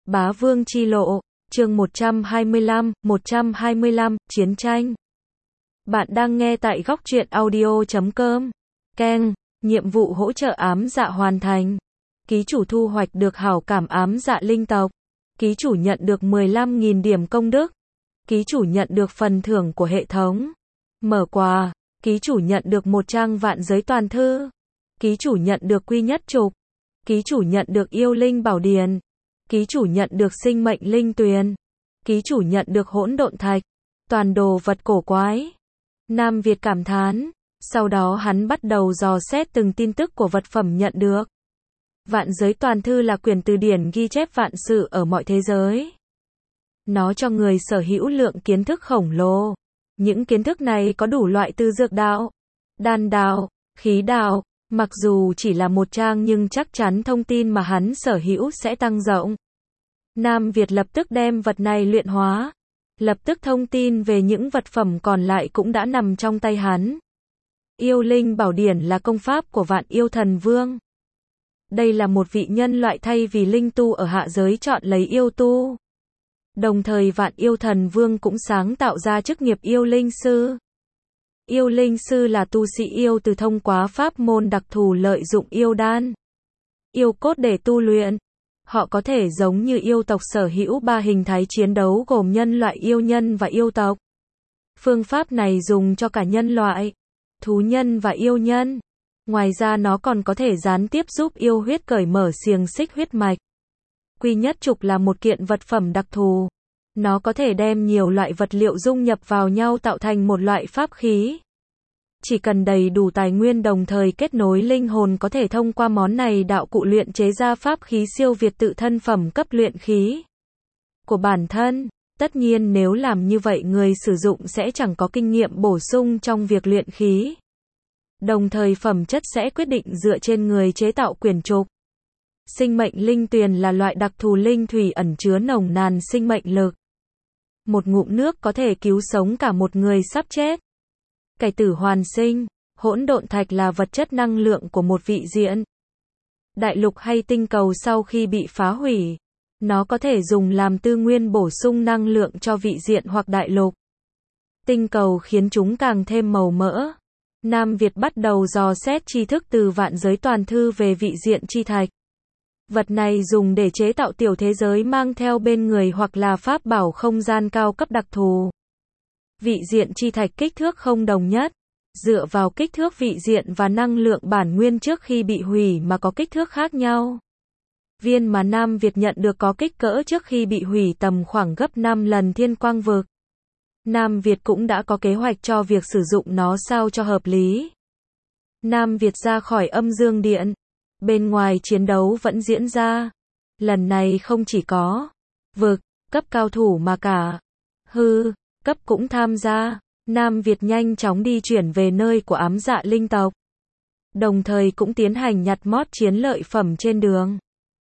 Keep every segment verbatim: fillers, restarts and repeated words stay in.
Bá Vương Chi Lộ, chương một trăm hai mươi lăm, một trăm hai mươi lăm, Chiến tranh. Bạn đang nghe tại góc truyện audio chấm com. Keng, nhiệm vụ hỗ trợ ám dạ hoàn thành. Ký chủ thu hoạch được hảo cảm ám dạ linh tộc. Ký chủ nhận được mười lăm nghìn điểm công đức. Ký chủ nhận được phần thưởng của hệ thống. Mở quà, ký chủ nhận được một trang vạn giới toàn thư. Ký chủ nhận được quy nhất trục. Ký chủ nhận được yêu linh bảo điền. Ký chủ nhận được sinh mệnh linh tuyền. Ký chủ nhận được hỗn độn thạch. Toàn đồ vật cổ quái. Nam Việt cảm thán. Sau đó hắn bắt đầu dò xét từng tin tức của vật phẩm nhận được. Vạn giới toàn thư là quyển từ điển ghi chép vạn sự ở mọi thế giới. Nó cho người sở hữu lượng kiến thức khổng lồ. Những kiến thức này có đủ loại từ dược đạo, đan đạo, khí đạo. Mặc dù chỉ là một trang nhưng chắc chắn thông tin mà hắn sở hữu sẽ tăng rộng. Nam Việt lập tức đem vật này luyện hóa. Lập tức thông tin về những vật phẩm còn lại cũng đã nằm trong tay hắn. Yêu linh bảo điển là công pháp của Vạn Yêu Thần Vương. Đây là một vị nhân loại thay vì linh tu ở hạ giới chọn lấy yêu tu. Đồng thời Vạn Yêu Thần Vương cũng sáng tạo ra chức nghiệp yêu linh sư. Yêu linh sư là tu sĩ yêu từ thông qua pháp môn đặc thù lợi dụng yêu đan, yêu cốt để tu luyện. Họ có thể giống như yêu tộc sở hữu ba hình thái chiến đấu gồm nhân loại, yêu nhân và yêu tộc. Phương pháp này dùng cho cả nhân loại, thú nhân và yêu nhân. Ngoài ra nó còn có thể gián tiếp giúp yêu huyết cởi mở xiềng xích huyết mạch. Quy nhất trục là một kiện vật phẩm đặc thù. Nó có thể đem nhiều loại vật liệu dung nhập vào nhau tạo thành một loại pháp khí. Chỉ cần đầy đủ tài nguyên đồng thời kết nối linh hồn có thể thông qua món này đạo cụ luyện chế ra pháp khí siêu việt tự thân phẩm cấp luyện khí của bản thân. Tất nhiên nếu làm như vậy người sử dụng sẽ chẳng có kinh nghiệm bổ sung trong việc luyện khí. Đồng thời phẩm chất sẽ quyết định dựa trên người chế tạo quyển trục. Sinh mệnh linh tuyền là loại đặc thù linh thủy ẩn chứa nồng nàn sinh mệnh lực. Một ngụm nước có thể cứu sống cả một người sắp chết. Cải tử hoàn sinh. Hỗn độn thạch là vật chất năng lượng của một vị diện, đại lục hay tinh cầu sau khi bị phá hủy. Nó có thể dùng làm tư nguyên bổ sung năng lượng cho vị diện hoặc đại lục, tinh cầu khiến chúng càng thêm màu mỡ. Nam Việt bắt đầu dò xét tri thức từ vạn giới toàn thư về vị diện chi thạch. Vật này dùng để chế tạo tiểu thế giới mang theo bên người hoặc là pháp bảo không gian cao cấp đặc thù. Vị diện chi thạch kích thước không đồng nhất, dựa vào kích thước vị diện và năng lượng bản nguyên trước khi bị hủy mà có kích thước khác nhau. Viên mà Nam Việt nhận được có kích cỡ trước khi bị hủy tầm khoảng gấp năm lần thiên quang vực. Nam Việt cũng đã có kế hoạch cho việc sử dụng nó sao cho hợp lý. Nam Việt ra khỏi âm dương điện. Bên ngoài chiến đấu vẫn diễn ra. Lần này không chỉ có vực, cấp cao thủ mà cả hư, cấp cũng tham gia. Nam Việt nhanh chóng đi chuyển về nơi của ám dạ linh tộc. Đồng thời cũng tiến hành nhặt mót chiến lợi phẩm trên đường.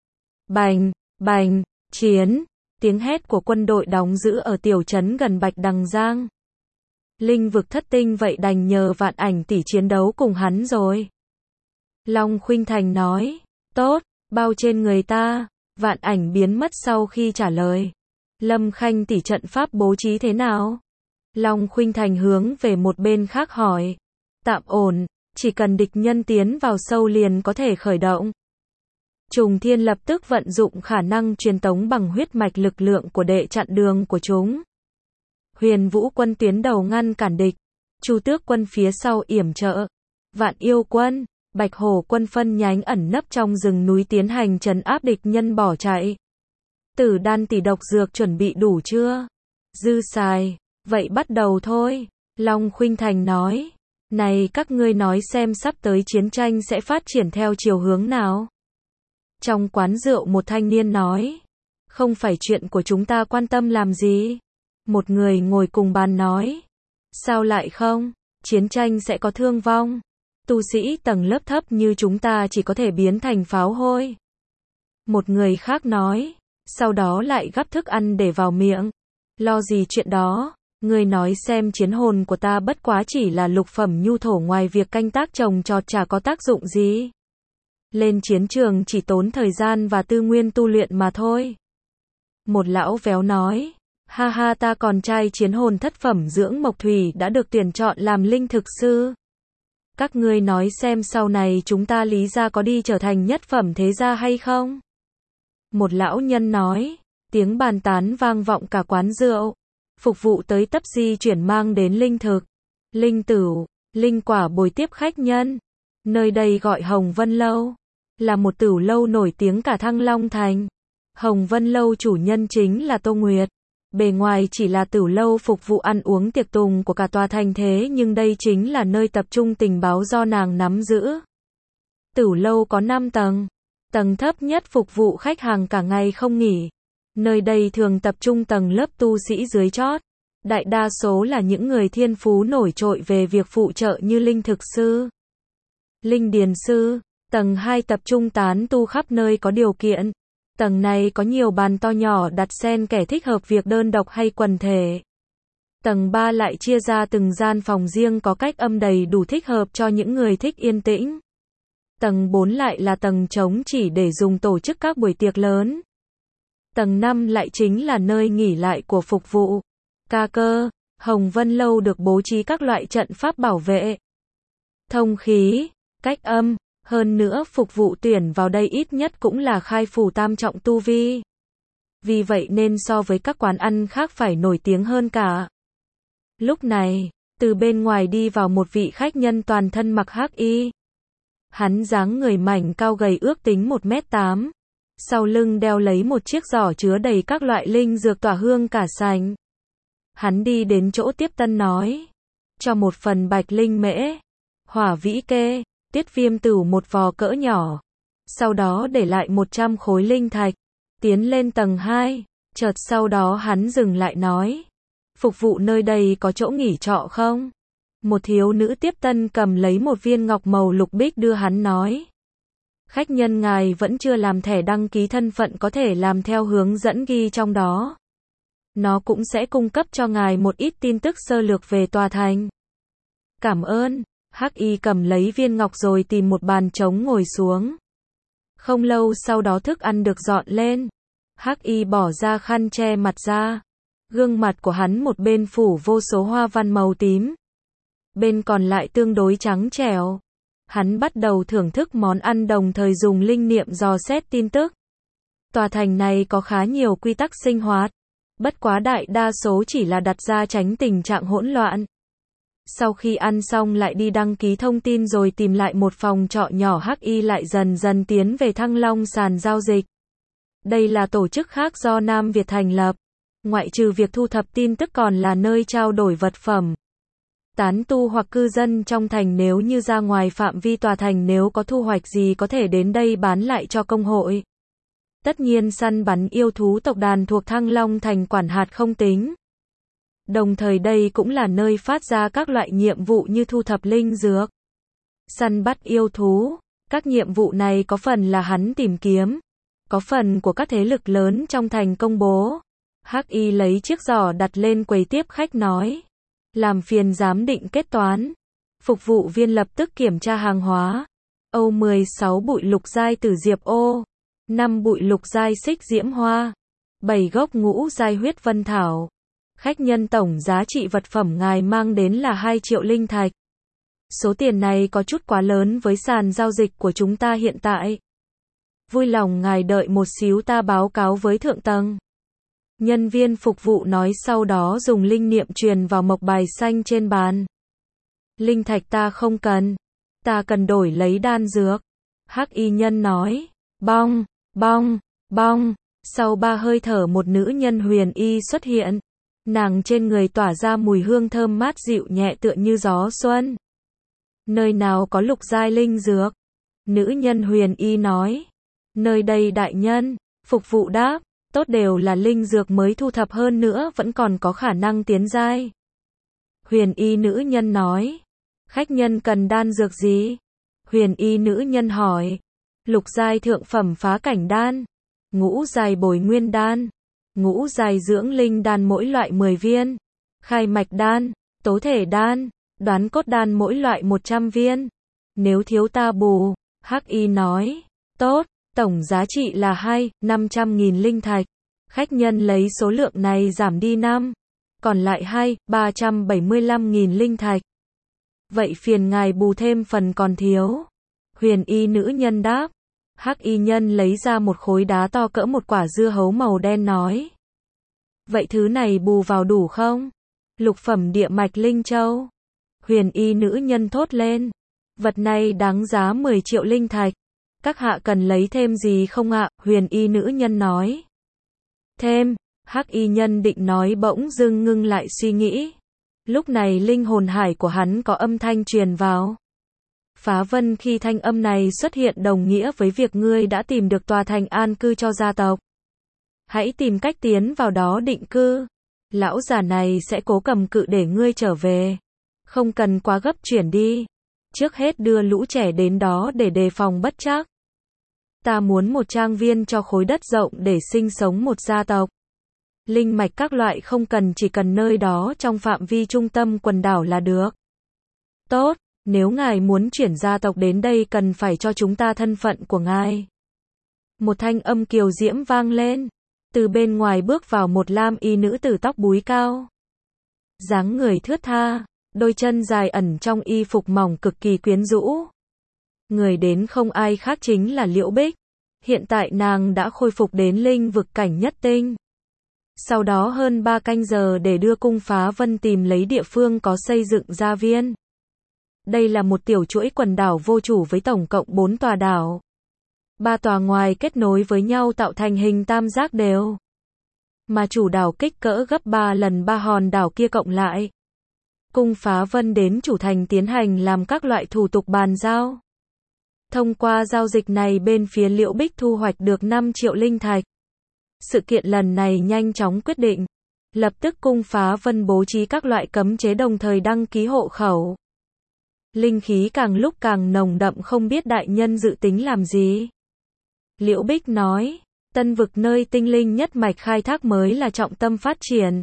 Bành, bành, chiến. Tiếng hét của quân đội đóng giữ ở tiểu trấn gần Bạch Đằng Giang. Linh vực thất tinh vậy đành nhờ Vạn Ảnh tỷ chiến đấu cùng hắn rồi. Long Khuynh Thành nói. Tốt, bao trên người ta. Vạn Ảnh biến mất sau khi trả lời. Lâm Khanh tỷ trận pháp bố trí thế nào? Long Khuynh Thành hướng về một bên khác hỏi. Tạm ổn, chỉ cần địch nhân tiến vào sâu liền có thể khởi động. Trùng Thiên lập tức vận dụng khả năng truyền tống bằng huyết mạch lực lượng của đệ chặn đường của chúng. Huyền Vũ quân tuyến đầu ngăn cản địch. Chu Tước quân phía sau yểm trợ. Vạn Yêu quân, Bạch Hổ quân phân nhánh ẩn nấp trong rừng núi tiến hành trấn áp địch nhân bỏ chạy. Tử đan tỷ độc dược chuẩn bị đủ chưa? Dư xài. Vậy bắt đầu thôi. Long Khuynh Thành nói. Này các ngươi nói xem sắp tới chiến tranh sẽ phát triển theo chiều hướng nào? Trong quán rượu một thanh niên nói. Không phải chuyện của chúng ta quan tâm làm gì? Một người ngồi cùng bàn nói. Sao lại không? Chiến tranh sẽ có thương vong. Tu sĩ tầng lớp thấp như chúng ta chỉ có thể biến thành pháo hôi. Một người khác nói. Sau đó lại gắp thức ăn để vào miệng. Lo gì chuyện đó? Ngươi nói xem chiến hồn của ta bất quá chỉ là lục phẩm nhu thổ, ngoài việc canh tác trồng trọt chả có tác dụng gì. Lên chiến trường chỉ tốn thời gian và tư nguyên tu luyện mà thôi. Một lão véo nói, ha ha ta còn trai chiến hồn thất phẩm dưỡng mộc thủy đã được tuyển chọn làm linh thực sư. Các ngươi nói xem sau này chúng ta Lý gia có đi trở thành nhất phẩm thế gia hay không? Một lão nhân nói, tiếng bàn tán vang vọng cả quán rượu. Phục vụ tới tấp di chuyển mang đến linh thực, linh tửu, linh quả bồi tiếp khách nhân. Nơi đây gọi Hồng Vân Lâu, là một tửu lâu nổi tiếng cả Thăng Long Thành. Hồng Vân Lâu chủ nhân chính là Tô Nguyệt. Bề ngoài chỉ là tửu lâu phục vụ ăn uống tiệc tùng của cả tòa thành thế nhưng đây chính là nơi tập trung tình báo do nàng nắm giữ. Tửu lâu có năm tầng. Tầng thấp nhất phục vụ khách hàng cả ngày không nghỉ. Nơi đây thường tập trung tầng lớp tu sĩ dưới chót. Đại đa số là những người thiên phú nổi trội về việc phụ trợ như linh thực sư, linh điền sư. Tầng hai tập trung tán tu khắp nơi có điều kiện. Tầng này có nhiều bàn to nhỏ đặt xen kẻ thích hợp việc đơn độc hay quần thể. Tầng ba lại chia ra từng gian phòng riêng có cách âm đầy đủ thích hợp cho những người thích yên tĩnh. Tầng bốn lại là tầng trống chỉ để dùng tổ chức các buổi tiệc lớn. Tầng năm lại chính là nơi nghỉ lại của phục vụ. Ca cơ, Hồng Vân Lâu được bố trí các loại trận pháp bảo vệ, thông khí, cách âm. Hơn nữa phục vụ tuyển vào đây ít nhất cũng là khai phủ tam trọng tu vi. Vì vậy nên so với các quán ăn khác phải nổi tiếng hơn cả. Lúc này, từ bên ngoài đi vào một vị khách nhân toàn thân mặc hắc y. Hắn dáng người mảnh cao gầy ước tính một mét tám. Sau lưng đeo lấy một chiếc giỏ chứa đầy các loại linh dược tỏa hương cả sành. Hắn đi đến chỗ tiếp tân nói, cho một phần bạch linh mễ, hỏa vĩ kê, tiết viêm tửu một vò cỡ nhỏ. Sau đó để lại một trăm khối linh thạch, tiến lên tầng hai. Chợt sau đó hắn dừng lại nói, phục vụ nơi đây có chỗ nghỉ trọ không? Một thiếu nữ tiếp tân cầm lấy một viên ngọc màu lục bích đưa hắn nói, khách nhân ngài vẫn chưa làm thẻ đăng ký thân phận có thể làm theo hướng dẫn ghi trong đó. Nó cũng sẽ cung cấp cho ngài một ít tin tức sơ lược về tòa thành. Cảm ơn. Hắc y cầm lấy viên ngọc rồi tìm một bàn trống ngồi xuống. Không lâu sau đó thức ăn được dọn lên. Hắc y bỏ ra khăn che mặt ra. Gương mặt của hắn một bên phủ vô số hoa văn màu tím, bên còn lại tương đối trắng trẻo. Hắn bắt đầu thưởng thức món ăn đồng thời dùng linh niệm dò xét tin tức. Tòa thành này có khá nhiều quy tắc sinh hoạt, bất quá đại đa số chỉ là đặt ra tránh tình trạng hỗn loạn. Sau khi ăn xong lại đi đăng ký thông tin rồi tìm lại một phòng trọ nhỏ. Hắc y lại dần dần tiến về Thăng Long sàn giao dịch. Đây là tổ chức khác do Nam Việt thành lập. Ngoại trừ việc thu thập tin tức còn là nơi trao đổi vật phẩm. Tán tu hoặc cư dân trong thành nếu như ra ngoài phạm vi tòa thành nếu có thu hoạch gì có thể đến đây bán lại cho công hội. Tất nhiên săn bắn yêu thú tộc đàn thuộc Thăng Long thành quản hạt không tính. Đồng thời đây cũng là nơi phát ra các loại nhiệm vụ như thu thập linh dược, săn bắt yêu thú. Các nhiệm vụ này có phần là hắn tìm kiếm, có phần của các thế lực lớn trong thành công bố. Hắc y lấy chiếc giỏ đặt lên quầy tiếp khách nói, làm phiền giám định kết toán. Phục vụ viên lập tức kiểm tra hàng hóa. Âu mười sáu bụi lục giai tử diệp ô, năm bụi lục giai xích diễm hoa, bảy gốc ngũ giai huyết vân thảo. Khách nhân tổng giá trị vật phẩm ngài mang đến là hai triệu linh thạch. Số tiền này có chút quá lớn với sàn giao dịch của chúng ta hiện tại. Vui lòng ngài đợi một xíu ta báo cáo với thượng tầng. Nhân viên phục vụ nói sau đó dùng linh niệm truyền vào mộc bài xanh trên bàn. Linh thạch ta không cần. Ta cần đổi lấy đan dược. Hắc y nhân nói. Bong, bong, bong. Sau ba hơi thở một nữ nhân huyền y xuất hiện. Nàng trên người tỏa ra mùi hương thơm mát dịu nhẹ tựa như gió xuân. Nơi nào có lục giai linh dược? Nữ nhân huyền y nói. Nơi đây đại nhân. Phục vụ đáp. Tốt đều là linh dược mới thu thập hơn nữa vẫn còn có khả năng tiến giai. Huyền y nữ nhân nói. Khách nhân cần đan dược gì? Huyền y nữ nhân hỏi. Lục giai thượng phẩm phá cảnh đan, ngũ giai bồi nguyên đan, ngũ giai dưỡng linh đan mỗi loại mười viên, khai mạch đan, tố thể đan, đoán cốt đan mỗi loại một trăm viên. Nếu thiếu ta bù, Hắc y nói. Tốt, tổng giá trị là hai, năm trăm nghìn linh thạch. Khách nhân lấy số lượng này giảm đi năm, còn lại hai, ba trăm bảy mươi lăm nghìn linh thạch. Vậy phiền ngài bù thêm phần còn thiếu. Huyền y nữ nhân đáp. Hắc y nhân lấy ra một khối đá to cỡ một quả dưa hấu màu đen nói. Vậy thứ này bù vào đủ không? Lục phẩm địa mạch linh châu. Huyền y nữ nhân thốt lên. Vật này đáng giá mười triệu linh thạch. Các hạ cần lấy thêm gì không ạ? Huyền y nữ nhân nói. Thêm, hắc y nhân định nói bỗng dưng ngưng lại suy nghĩ. Lúc này linh hồn hải của hắn có âm thanh truyền vào. Phá Vân, khi thanh âm này xuất hiện đồng nghĩa với việc ngươi đã tìm được tòa thành an cư cho gia tộc. Hãy tìm cách tiến vào đó định cư. Lão già này sẽ cố cầm cự để ngươi trở về. Không cần quá gấp chuyển đi. Trước hết đưa lũ trẻ đến đó để đề phòng bất trắc. Ta muốn một trang viên cho khối đất rộng để sinh sống một gia tộc. Linh mạch các loại không cần, chỉ cần nơi đó trong phạm vi trung tâm quần đảo là được. Tốt, nếu ngài muốn chuyển gia tộc đến đây cần phải cho chúng ta thân phận của ngài. Một thanh âm kiều diễm vang lên. Từ bên ngoài bước vào một lam y nữ tử tóc búi cao. Dáng người thướt tha, đôi chân dài ẩn trong y phục mỏng cực kỳ quyến rũ. Người đến không ai khác chính là Liễu Bích. Hiện tại nàng đã khôi phục đến linh vực cảnh nhất tinh. Sau đó hơn ba canh giờ để đưa cung Phá Vân tìm lấy địa phương có xây dựng gia viên. Đây là một tiểu chuỗi quần đảo vô chủ với tổng cộng bốn tòa đảo. Ba tòa ngoài kết nối với nhau tạo thành hình tam giác đều. Mà chủ đảo kích cỡ gấp ba lần ba hòn đảo kia cộng lại. Cung Phá Vân đến chủ thành tiến hành làm các loại thủ tục bàn giao. Thông qua giao dịch này bên phía Liễu Bích thu hoạch được năm triệu linh thạch. Sự kiện lần này nhanh chóng quyết định. Lập tức cung Phá Vân bố trí các loại cấm chế đồng thời đăng ký hộ khẩu. Linh khí càng lúc càng nồng đậm, không biết đại nhân dự tính làm gì. Liễu Bích nói, tân vực nơi tinh linh nhất mạch khai thác mới là trọng tâm phát triển.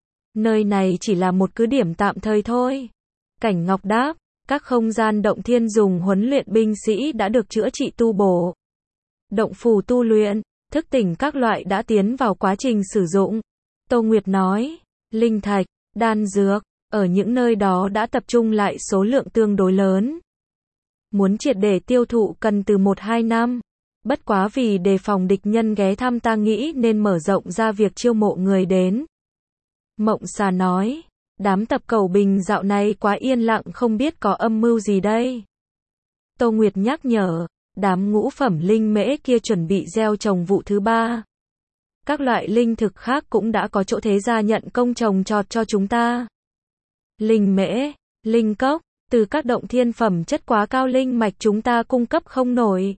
Nơi này chỉ là một cứ điểm tạm thời thôi. Cảnh Ngọc đáp, các không gian động thiên dùng huấn luyện binh sĩ đã được chữa trị tu bổ. Động phủ tu luyện, thức tỉnh các loại đã tiến vào quá trình sử dụng. Tô Nguyệt nói, linh thạch, đan dược, ở những nơi đó đã tập trung lại số lượng tương đối lớn. Muốn triệt để tiêu thụ cần từ một hai năm. Bất quá vì đề phòng địch nhân ghé thăm ta nghĩ nên mở rộng ra việc chiêu mộ người đến. Mộng Xà nói, đám tập cẩu bình dạo này quá yên lặng, không biết có âm mưu gì đây. Tô Nguyệt nhắc nhở, đám ngũ phẩm linh mễ kia chuẩn bị gieo trồng vụ thứ ba. Các loại linh thực khác cũng đã có chỗ thế gia nhận công trồng trọt cho chúng ta. Linh mễ, linh cốc, từ các động thiên phẩm chất quá cao linh mạch chúng ta cung cấp không nổi.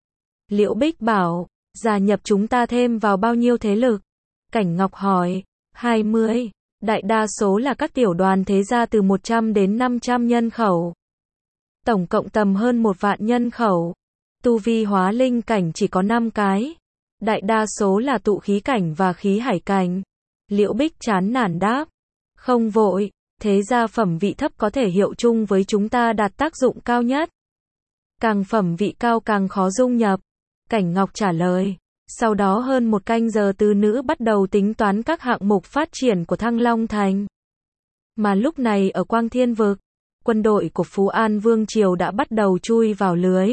Liễu Bích bảo, gia nhập chúng ta thêm vào bao nhiêu thế lực? Cảnh Ngọc hỏi, hai mươi, đại đa số là các tiểu đoàn thế gia từ một trăm đến năm trăm nhân khẩu. Tổng cộng tầm hơn một vạn nhân khẩu. Tu vi hóa linh cảnh chỉ có năm cái. Đại đa số là tụ khí cảnh và khí hải cảnh. Liễu Bích chán nản đáp, không vội, thế gia phẩm vị thấp có thể hiệu chung với chúng ta đạt tác dụng cao nhất. Càng phẩm vị cao càng khó dung nhập. Cảnh Ngọc trả lời. Sau đó hơn một canh giờ tứ nữ bắt đầu tính toán các hạng mục phát triển của Thăng Long Thành. Mà lúc này ở Quang Thiên Vực, quân đội của Phú An Vương Triều đã bắt đầu chui vào lưới.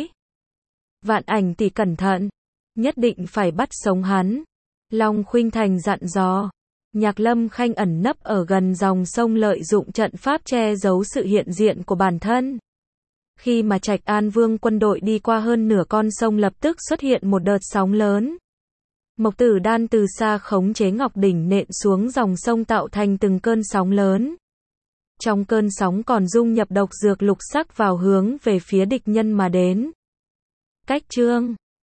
Vạn Ảnh tỷ cẩn thận, nhất định phải bắt sống hắn. Long Khuynh Thành dặn dò. Nhạc Lâm Khanh ẩn nấp ở gần dòng sông lợi dụng trận pháp che giấu sự hiện diện của bản thân. Khi mà Trạch An Vương quân đội đi qua hơn nửa con sông lập tức xuất hiện một đợt sóng lớn. Mộc Tử Đan từ xa khống chế ngọc đỉnh nện xuống dòng sông tạo thành từng cơn sóng lớn. Trong cơn sóng còn dung nhập độc dược lục sắc vào hướng về phía địch nhân mà đến. Cách chương